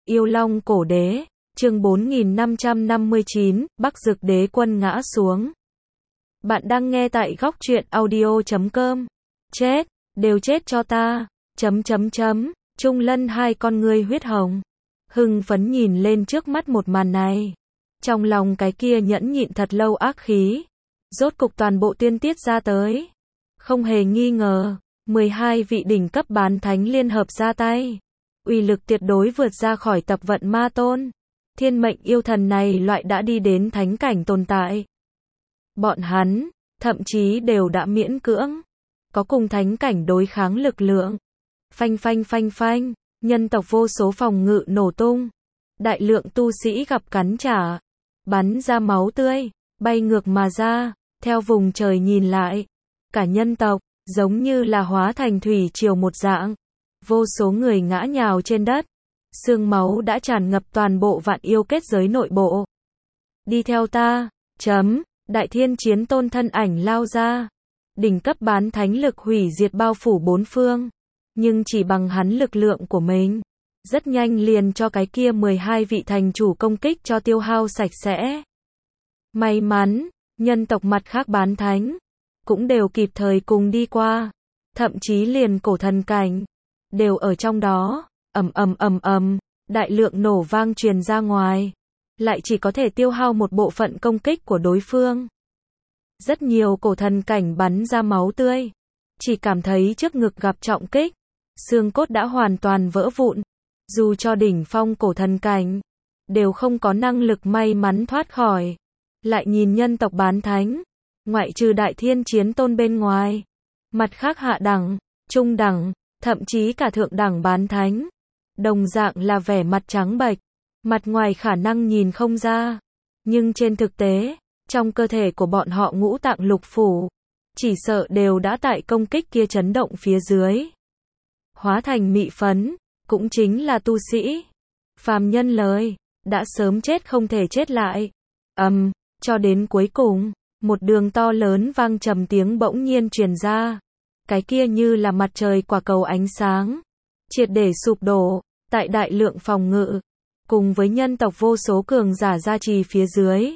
Yêu Long cổ đế, chương 4559, Bắc Dực đế quân ngã xuống. Bạn đang nghe tại góc truyện audio.com. Chết, đều chết cho ta. Trung Lân hai con ngươi huyết hồng, hưng phấn nhìn lên trước mắt một màn này. Trong lòng cái kia nhẫn nhịn thật lâu ác khí, rốt cục toàn bộ tiên tiết ra tới. Không hề nghi ngờ, 12 vị đỉnh cấp bán thánh liên hợp ra tay. Uy lực tuyệt đối vượt ra khỏi tập vận ma tôn. Thiên mệnh yêu thần này loại đã đi đến thánh cảnh tồn tại. Bọn hắn, thậm chí đều đã miễn cưỡng có cùng thánh cảnh đối kháng lực lượng. Phanh, nhân tộc vô số phòng ngự nổ tung. Đại lượng tu sĩ gặp cắn trả, bắn ra máu tươi, bay ngược mà ra, theo vùng trời nhìn lại. Cả nhân tộc, giống như là hóa thành thủy triều một dạng. Vô số người ngã nhào trên đất. Xương máu đã tràn ngập toàn bộ vạn yêu kết giới nội bộ. Đi theo ta, Đại Thiên Chiến Tôn thân ảnh lao ra. Đỉnh cấp bán thánh lực hủy diệt bao phủ bốn phương. Nhưng chỉ bằng hắn lực lượng của mình, rất nhanh liền cho cái kia 12 vị thành chủ công kích cho tiêu hao sạch sẽ. May mắn, nhân tộc mặt khác bán thánh cũng đều kịp thời cùng đi qua. Thậm chí liền cổ thần cảnh đều ở trong đó. Đại lượng nổ vang truyền ra ngoài, lại chỉ có thể tiêu hao một bộ phận công kích của đối phương. Rất nhiều cổ thần cảnh bắn ra máu tươi, chỉ cảm thấy trước ngực gặp trọng kích, xương cốt đã hoàn toàn vỡ vụn. Dù cho đỉnh phong cổ thần cảnh đều không có năng lực may mắn thoát khỏi. Lại nhìn nhân tộc bán thánh, ngoại trừ Đại Thiên Chiến Tôn bên ngoài, mặt khác hạ đẳng, trung đẳng, thậm chí cả thượng đẳng bán thánh, đồng dạng là vẻ mặt trắng bệch, mặt ngoài khả năng nhìn không ra, nhưng trên thực tế, trong cơ thể của bọn họ ngũ tạng lục phủ, chỉ sợ đều đã tại công kích kia chấn động phía dưới, hóa thành mị phấn, cũng chính là tu sĩ. Phàm nhân lời, đã sớm chết không thể chết lại. Cho đến cuối cùng, một đường to lớn vang trầm tiếng bỗng nhiên truyền ra. Cái kia như là mặt trời quả cầu ánh sáng, triệt để sụp đổ, tại đại lượng phòng ngự, cùng với nhân tộc vô số cường giả gia trì phía dưới.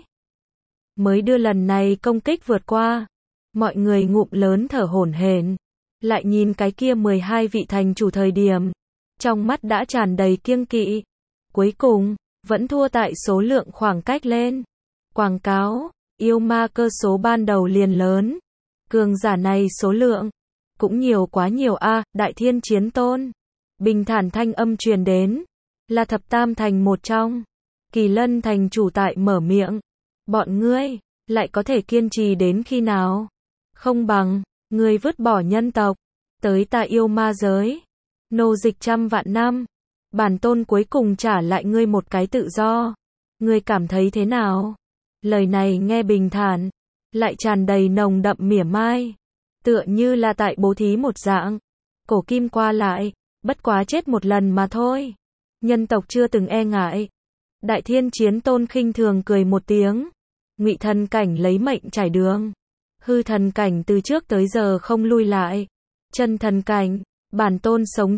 Mới đưa lần này công kích vượt qua, mọi người ngụm lớn thở hổn hển, lại nhìn cái kia 12 vị thành chủ thời điểm, trong mắt đã tràn đầy kiêng kỵ. Cuối cùng, vẫn thua tại số lượng khoảng cách lên. Quảng cáo, yêu ma cơ số ban đầu liền lớn. Cường giả này số lượng cũng nhiều quá nhiều a. Đại Thiên Chiến Tôn, bình thản thanh âm truyền đến, là thập tam thành một trong. Kỳ Lân thành chủ tại mở miệng, bọn ngươi lại có thể kiên trì đến khi nào? Không bằng ngươi vứt bỏ nhân tộc, tới ta yêu ma giới, nô dịch trăm vạn năm, bản tôn cuối cùng trả lại ngươi một cái tự do. Ngươi cảm thấy thế nào? Lời này nghe bình thản, lại tràn đầy nồng đậm mỉa mai, tựa như là tại bố thí một dạng. Cổ kim qua lại, bất quá chết một lần mà thôi. Nhân tộc chưa từng e ngại. Đại Thiên Chiến Tôn khinh thường cười một tiếng. Ngụy thần cảnh lấy mệnh trải đường. Hư thần cảnh từ trước tới giờ không lui lại. Chân thần cảnh, bản tôn sống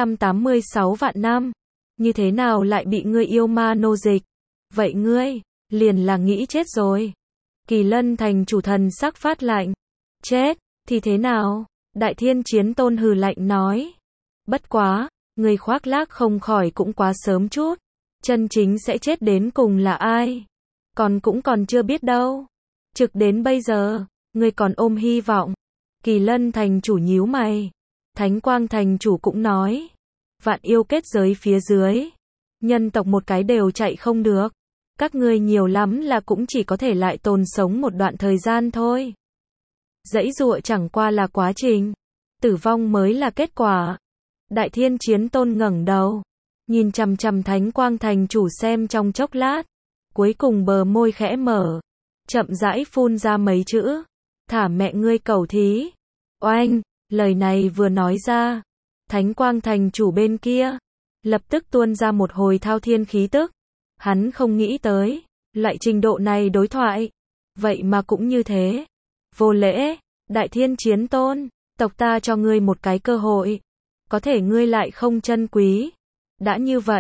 986 vạn năm. Như thế nào lại bị ngươi yêu ma nô dịch? Vậy ngươi, liền là nghĩ chết rồi. Kỳ Lân thành chủ thần sắc phát lạnh. Chết, thì thế nào? Đại Thiên Chiến Tôn hừ lạnh nói. Bất quá, người khoác lác không khỏi cũng quá sớm chút. Chân chính sẽ chết đến cùng là ai? Còn chưa biết đâu. Trực đến bây giờ, người còn ôm hy vọng. Kỳ Lân thành chủ nhíu mày. Thánh Quang thành chủ cũng nói. Vạn yêu kết giới phía dưới, nhân tộc một cái đều chạy không được. Các ngươi nhiều lắm là cũng chỉ có thể lại tồn sống một đoạn thời gian thôi. Giãy giụa chẳng qua là quá trình, tử vong mới là kết quả. Đại Thiên Chiến Tôn ngẩng đầu, nhìn chằm chằm Thánh Quang thành chủ xem trong chốc lát, cuối cùng bờ môi khẽ mở, chậm rãi phun ra mấy chữ: thả mẹ ngươi cẩu thí. Oanh, lời này vừa nói ra, Thánh Quang thành chủ bên kia lập tức tuôn ra một hồi thao thiên khí tức. Hắn không nghĩ tới, loại trình độ này đối thoại, vậy mà cũng như thế. Vô lễ, Đại Thiên Chiến Tôn, tộc ta cho ngươi một cái cơ hội, có thể ngươi lại không trân quý. Đã như vậy,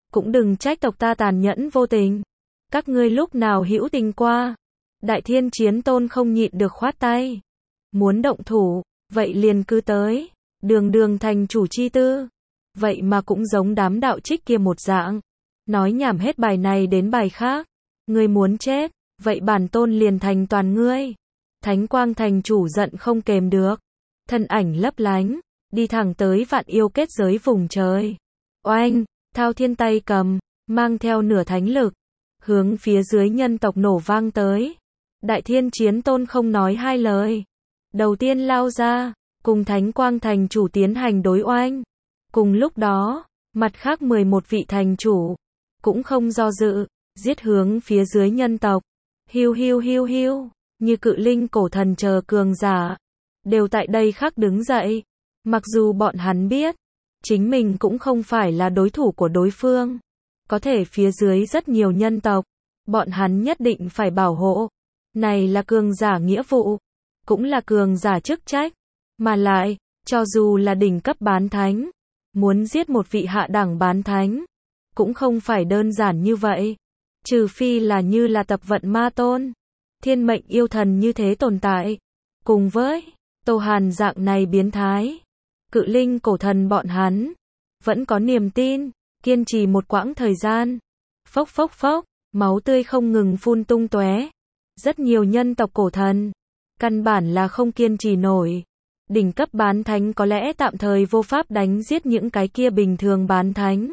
cũng đừng trách tộc ta tàn nhẫn vô tình. Các ngươi lúc nào hữu tình qua? Đại Thiên Chiến Tôn không nhịn được khoát tay. Muốn động thủ, vậy liền cứ tới. Đường đường thành chủ chi tư. Vậy mà cũng giống đám đạo trích kia một dạng. Nói nhảm hết bài này đến bài khác. Ngươi muốn chết, vậy bản tôn liền thành toàn ngươi. Thánh Quang thành chủ giận không kềm được. Thân ảnh lấp lánh, đi thẳng tới Vạn Yêu kết giới vùng trời. Oanh, Thao Thiên tay cầm, mang theo nửa thánh lực, hướng phía dưới nhân tộc nổ vang tới. Đại Thiên Chiến Tôn không nói hai lời. Đầu tiên lao ra, cùng Thánh Quang thành chủ tiến hành đối oanh. Cùng lúc đó, mặt khác 11 vị thành chủ, cũng không do dự, giết hướng phía dưới nhân tộc. Hiu hiu hiu hiu, như Cự Linh Cổ Thần chờ cường giả, đều tại đây khắc đứng dậy. Mặc dù bọn hắn biết, chính mình cũng không phải là đối thủ của đối phương. Có thể phía dưới rất nhiều nhân tộc, bọn hắn nhất định phải bảo hộ. Này là cường giả nghĩa vụ, cũng là cường giả chức trách. Mà lại, cho dù là đỉnh cấp bán thánh, muốn giết một vị hạ đẳng bán thánh, cũng không phải đơn giản như vậy. Trừ phi là như là Tập Vận Ma Tôn, thiên mệnh yêu thần như thế tồn tại. Cùng với Tô Hàn dạng này biến thái, Cự Linh Cổ Thần bọn hắn vẫn có niềm tin, kiên trì một quãng thời gian. Phốc phốc phốc, máu tươi không ngừng phun tung tóe. Rất nhiều nhân tộc cổ thần, căn bản là không kiên trì nổi. Đỉnh cấp bán thánh có lẽ tạm thời vô pháp đánh giết những cái kia bình thường bán thánh.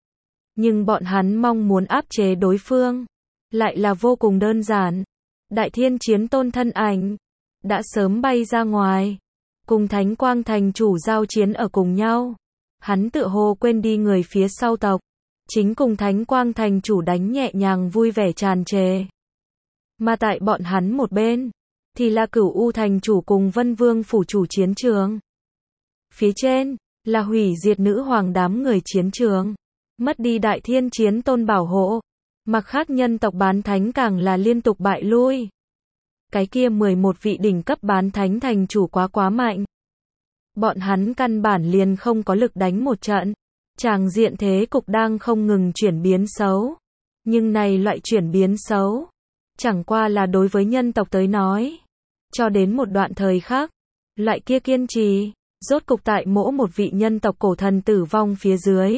Nhưng bọn hắn mong muốn áp chế đối phương, lại là vô cùng đơn giản. Đại Thiên Chiến Tôn thân ảnh, đã sớm bay ra ngoài, cùng Thánh Quang thành chủ giao chiến ở cùng nhau. Hắn tựa hồ quên đi người phía sau tộc, chính cùng Thánh Quang thành chủ đánh nhẹ nhàng vui vẻ tràn trề. Mà tại bọn hắn một bên, thì là Cửu U thành chủ cùng Vân Vương phủ chủ chiến trường. Phía trên, là hủy diệt nữ hoàng đám người chiến trường. Mất đi Đại Thiên Chiến Tôn bảo hộ, mặc khác nhân tộc bán thánh càng là liên tục bại lui. Cái kia 11 vị đỉnh cấp bán thánh thành chủ quá mạnh. Bọn hắn căn bản liền không có lực đánh một trận. Tràng diện thế cục đang không ngừng chuyển biến xấu. Nhưng này loại chuyển biến xấu, chẳng qua là đối với nhân tộc tới nói. Cho đến một đoạn thời khác, loại kia kiên trì, rốt cục tại mỗi một vị nhân tộc cổ thần tử vong phía dưới.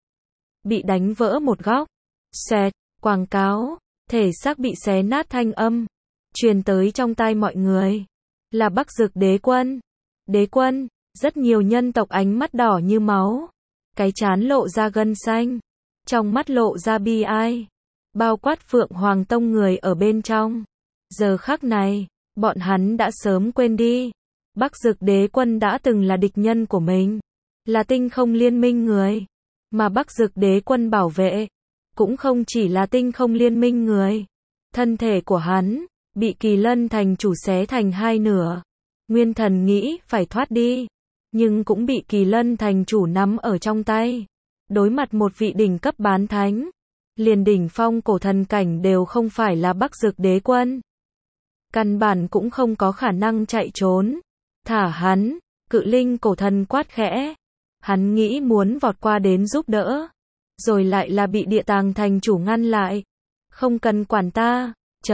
Bị đánh vỡ một góc. Xẹt, quảng cáo, thể xác bị xé nát thanh âm. Truyền tới trong tai mọi người. Là Bắc Dực đế quân. Đế quân, rất nhiều nhân tộc ánh mắt đỏ như máu. Cái trán lộ ra gân xanh. Trong mắt lộ ra bi ai. Bao quát Phượng Hoàng Tông người ở bên trong. Giờ khắc này, bọn hắn đã sớm quên đi. Bắc Dực đế quân đã từng là địch nhân của mình. Là tinh không liên minh người. Mà Bắc Dực đế quân bảo vệ, cũng không chỉ là tinh không liên minh người. Thân thể của hắn, bị Kỳ Lân thành chủ xé thành hai nửa. Nguyên Thần nghĩ phải thoát đi, nhưng cũng bị Kỳ Lân thành chủ nắm ở trong tay. Đối mặt một vị đỉnh cấp bán thánh, liền đỉnh phong cổ thần cảnh đều không phải là Bắc Dực đế quân. Căn bản cũng không có khả năng chạy trốn. Thả hắn, Cự Linh cổ thần quát khẽ. Hắn nghĩ muốn vọt qua đến giúp đỡ, rồi lại là bị Địa Tàng thành chủ ngăn lại. Không cần quản ta,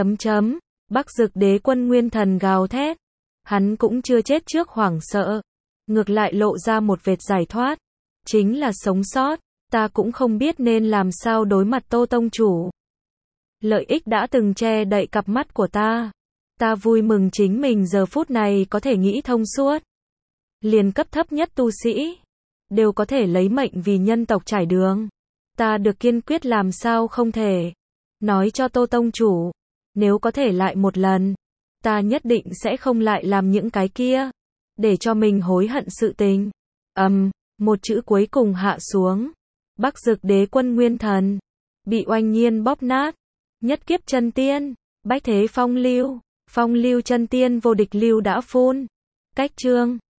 Bắc Dực đế quân Nguyên Thần gào thét. Hắn cũng chưa chết trước hoảng sợ, ngược lại lộ ra một vệt giải thoát. Chính là sống sót, ta cũng không biết nên làm sao đối mặt Tô tông chủ. Lợi ích đã từng che đậy cặp mắt của ta. Ta vui mừng chính mình giờ phút này có thể nghĩ thông suốt. Liền cấp thấp nhất tu sĩ, đều có thể lấy mệnh vì nhân tộc trải đường. Ta được kiên quyết làm sao không thể. Nói cho Tô tông chủ, nếu có thể lại một lần, ta nhất định sẽ không lại làm những cái kia, để cho mình hối hận sự tình. Một chữ cuối cùng hạ xuống. Bắc Dực đế quân Nguyên Thần bị oanh nhiên bóp nát. Nhất kiếp chân tiên, bách thế phong lưu chân tiên vô địch lưu đã phun. Cách chương